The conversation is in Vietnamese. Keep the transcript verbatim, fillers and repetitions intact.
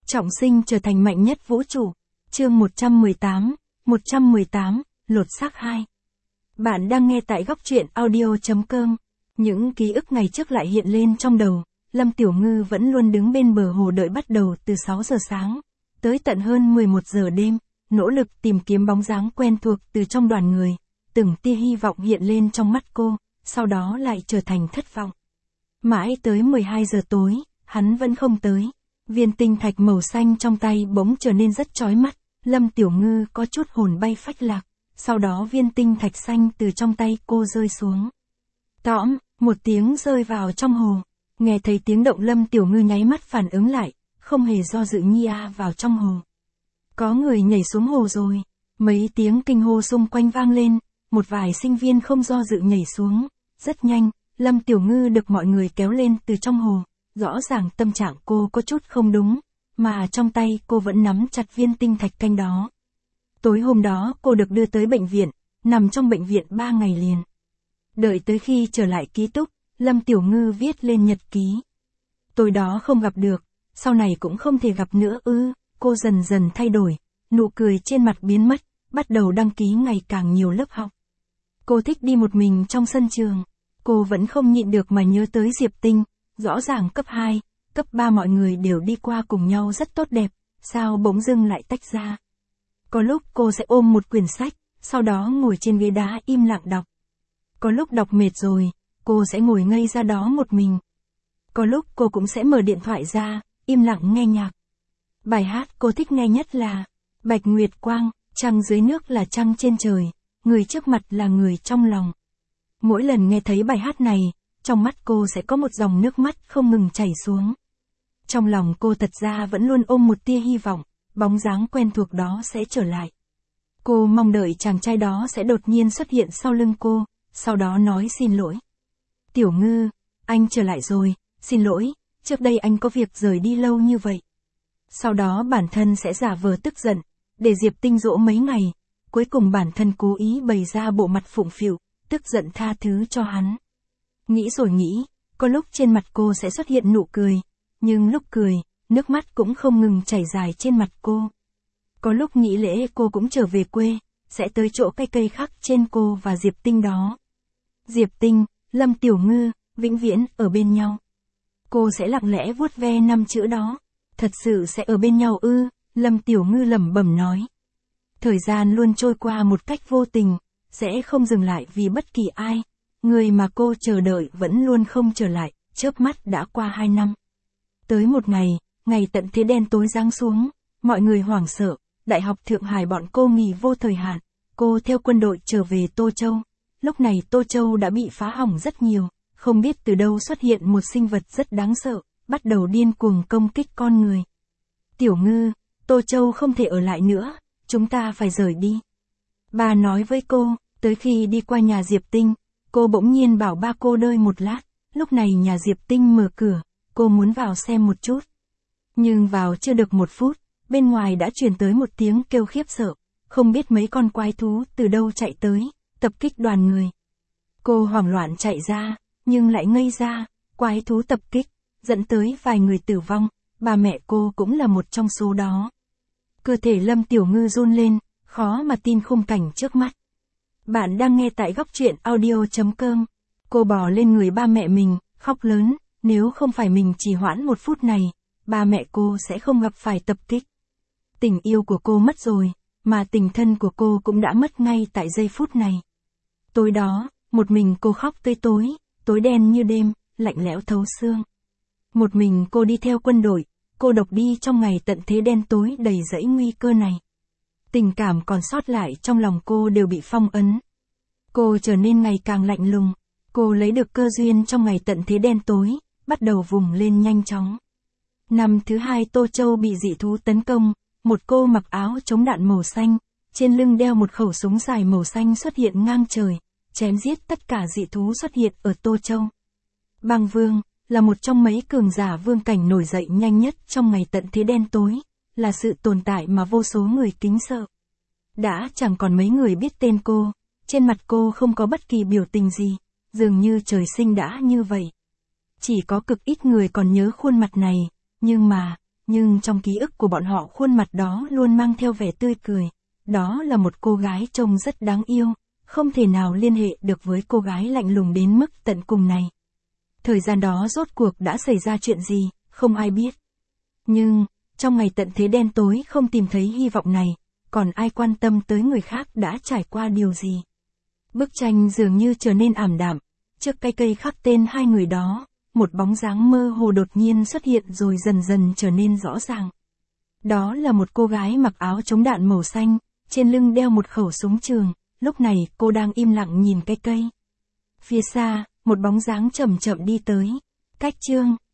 Trọng sinh trở thành mạnh nhất vũ trụ. Chương một trăm mười tám, một trăm mười tám, lột xác hai. Bạn đang nghe tại góc truyện audio chấm com. Những ký ức ngày trước lại hiện lên trong đầu. Lâm Tiểu Ngư vẫn luôn đứng bên bờ hồ đợi bắt đầu từ sáu giờ sáng, tới tận hơn mười một giờ đêm, nỗ lực tìm kiếm bóng dáng quen thuộc từ trong đoàn người. Từng tia hy vọng hiện lên trong mắt cô, sau đó lại trở thành thất vọng. Mãi tới mười hai giờ tối, hắn vẫn không tới. Viên tinh thạch màu xanh trong tay bỗng trở nên rất chói mắt, Lâm Tiểu Ngư có chút hồn bay phách lạc, sau đó viên tinh thạch xanh từ trong tay cô rơi xuống. Tõm, một tiếng rơi vào trong hồ. Nghe thấy tiếng động Lâm Tiểu Ngư nháy mắt phản ứng lại, không hề do dự nhia vào trong hồ. Có người nhảy xuống hồ rồi, mấy tiếng kinh hô xung quanh vang lên, một vài sinh viên không do dự nhảy xuống, rất nhanh, Lâm Tiểu Ngư được mọi người kéo lên từ trong hồ. Rõ ràng tâm trạng cô có chút không đúng, mà trong tay cô vẫn nắm chặt viên tinh thạch canh đó. Tối hôm đó cô được đưa tới bệnh viện, nằm trong bệnh viện ba ngày liền. Đợi tới khi trở lại ký túc, Lâm Tiểu Ngư viết lên nhật ký. Tối đó không gặp được, sau này cũng không thể gặp nữa ư, cô dần dần thay đổi, nụ cười trên mặt biến mất, bắt đầu đăng ký ngày càng nhiều lớp học. Cô thích đi một mình trong sân trường, cô vẫn không nhịn được mà nhớ tới Diệp Tinh. Rõ ràng cấp hai, cấp ba mọi người đều đi qua cùng nhau rất tốt đẹp, sao bỗng dưng lại tách ra. Có lúc cô sẽ ôm một quyển sách, sau đó ngồi trên ghế đá im lặng đọc. Có lúc đọc mệt rồi, cô sẽ ngồi ngây ra đó một mình. Có lúc cô cũng sẽ mở điện thoại ra, im lặng nghe nhạc. Bài hát cô thích nghe nhất là Bạch Nguyệt Quang, trăng dưới nước là trăng trên trời, người trước mặt là người trong lòng. Mỗi lần nghe thấy bài hát này, trong mắt cô sẽ có một dòng nước mắt không ngừng chảy xuống. Trong lòng cô thật ra vẫn luôn ôm một tia hy vọng, bóng dáng quen thuộc đó sẽ trở lại. Cô mong đợi chàng trai đó sẽ đột nhiên xuất hiện sau lưng cô, sau đó nói xin lỗi. Tiểu Ngư, anh trở lại rồi, xin lỗi, trước đây anh có việc rời đi lâu như vậy. Sau đó bản thân sẽ giả vờ tức giận, để Diệp Tinh dỗ mấy ngày, cuối cùng bản thân cố ý bày ra bộ mặt phụng phịu, tức giận tha thứ cho hắn. Nghĩ rồi nghĩ, có lúc trên mặt cô sẽ xuất hiện nụ cười, nhưng lúc cười, nước mắt cũng không ngừng chảy dài trên mặt cô. Có lúc nghĩ lễ cô cũng trở về quê, sẽ tới chỗ cây cây khắc trên cô và Diệp Tinh đó. Diệp Tinh, Lâm Tiểu Ngư, vĩnh viễn ở bên nhau. Cô sẽ lặng lẽ vuốt ve năm chữ đó. Thật sự sẽ ở bên nhau ư, Lâm Tiểu Ngư lẩm bẩm nói. Thời gian luôn trôi qua một cách vô tình, sẽ không dừng lại vì bất kỳ ai. Người mà cô chờ đợi vẫn luôn không trở lại, chớp mắt đã qua hai năm. Tới một ngày, ngày tận thế đen tối giáng xuống, mọi người hoảng sợ, Đại học Thượng Hải bọn cô nghỉ vô thời hạn, cô theo quân đội trở về Tô Châu. Lúc này Tô Châu đã bị phá hỏng rất nhiều, không biết từ đâu xuất hiện một sinh vật rất đáng sợ, bắt đầu điên cuồng công kích con người. Tiểu Ngư, Tô Châu không thể ở lại nữa, chúng ta phải rời đi. Bà nói với cô, tới khi đi qua nhà Diệp Tinh, cô bỗng nhiên bảo ba cô đợi một lát, lúc này nhà Diệp Tinh mở cửa, cô muốn vào xem một chút. Nhưng vào chưa được một phút, bên ngoài đã truyền tới một tiếng kêu khiếp sợ, không biết mấy con quái thú từ đâu chạy tới, tập kích đoàn người. Cô hoảng loạn chạy ra, nhưng lại ngây ra, quái thú tập kích, dẫn tới vài người tử vong, bà mẹ cô cũng là một trong số đó. Cơ thể Lâm Tiểu Ngư run lên, khó mà tin khung cảnh trước mắt. Bạn đang nghe tại góc truyện audio chấm com. Cô bò lên người ba mẹ mình, khóc lớn, nếu không phải mình trì hoãn một phút này, ba mẹ cô sẽ không gặp phải tập kích. Tình yêu của cô mất rồi, mà tình thân của cô cũng đã mất ngay tại giây phút này. Tối đó, một mình cô khóc tới tối, tối đen như đêm, lạnh lẽo thấu xương. Một mình cô đi theo quân đội, cô độc đi trong ngày tận thế đen tối đầy rẫy nguy cơ này. Tình cảm còn sót lại trong lòng cô đều bị phong ấn. Cô trở nên ngày càng lạnh lùng, cô lấy được cơ duyên trong ngày tận thế đen tối, bắt đầu vùng lên nhanh chóng. Năm thứ hai Tô Châu bị dị thú tấn công, một cô mặc áo chống đạn màu xanh, trên lưng đeo một khẩu súng dài màu xanh xuất hiện ngang trời, chém giết tất cả dị thú xuất hiện ở Tô Châu. Băng Vương, là một trong mấy cường giả vương cảnh nổi dậy nhanh nhất trong ngày tận thế đen tối, là sự tồn tại mà vô số người kính sợ. Đã chẳng còn mấy người biết tên cô, trên mặt cô không có bất kỳ biểu tình gì, dường như trời sinh đã như vậy. Chỉ có cực ít người còn nhớ khuôn mặt này, nhưng mà, nhưng trong ký ức của bọn họ khuôn mặt đó luôn mang theo vẻ tươi cười. Đó là một cô gái trông rất đáng yêu, không thể nào liên hệ được với cô gái lạnh lùng đến mức tận cùng này. Thời gian đó rốt cuộc đã xảy ra chuyện gì, không ai biết. Nhưng, trong ngày tận thế đen tối không tìm thấy hy vọng này, còn ai quan tâm tới người khác đã trải qua điều gì. Bức tranh dường như trở nên ảm đạm, trước cây cây khắc tên hai người đó, một bóng dáng mơ hồ đột nhiên xuất hiện rồi dần dần trở nên rõ ràng. Đó là một cô gái mặc áo chống đạn màu xanh, trên lưng đeo một khẩu súng trường, lúc này cô đang im lặng nhìn cây cây. Phía xa, một bóng dáng chậm chậm đi tới. Cách chương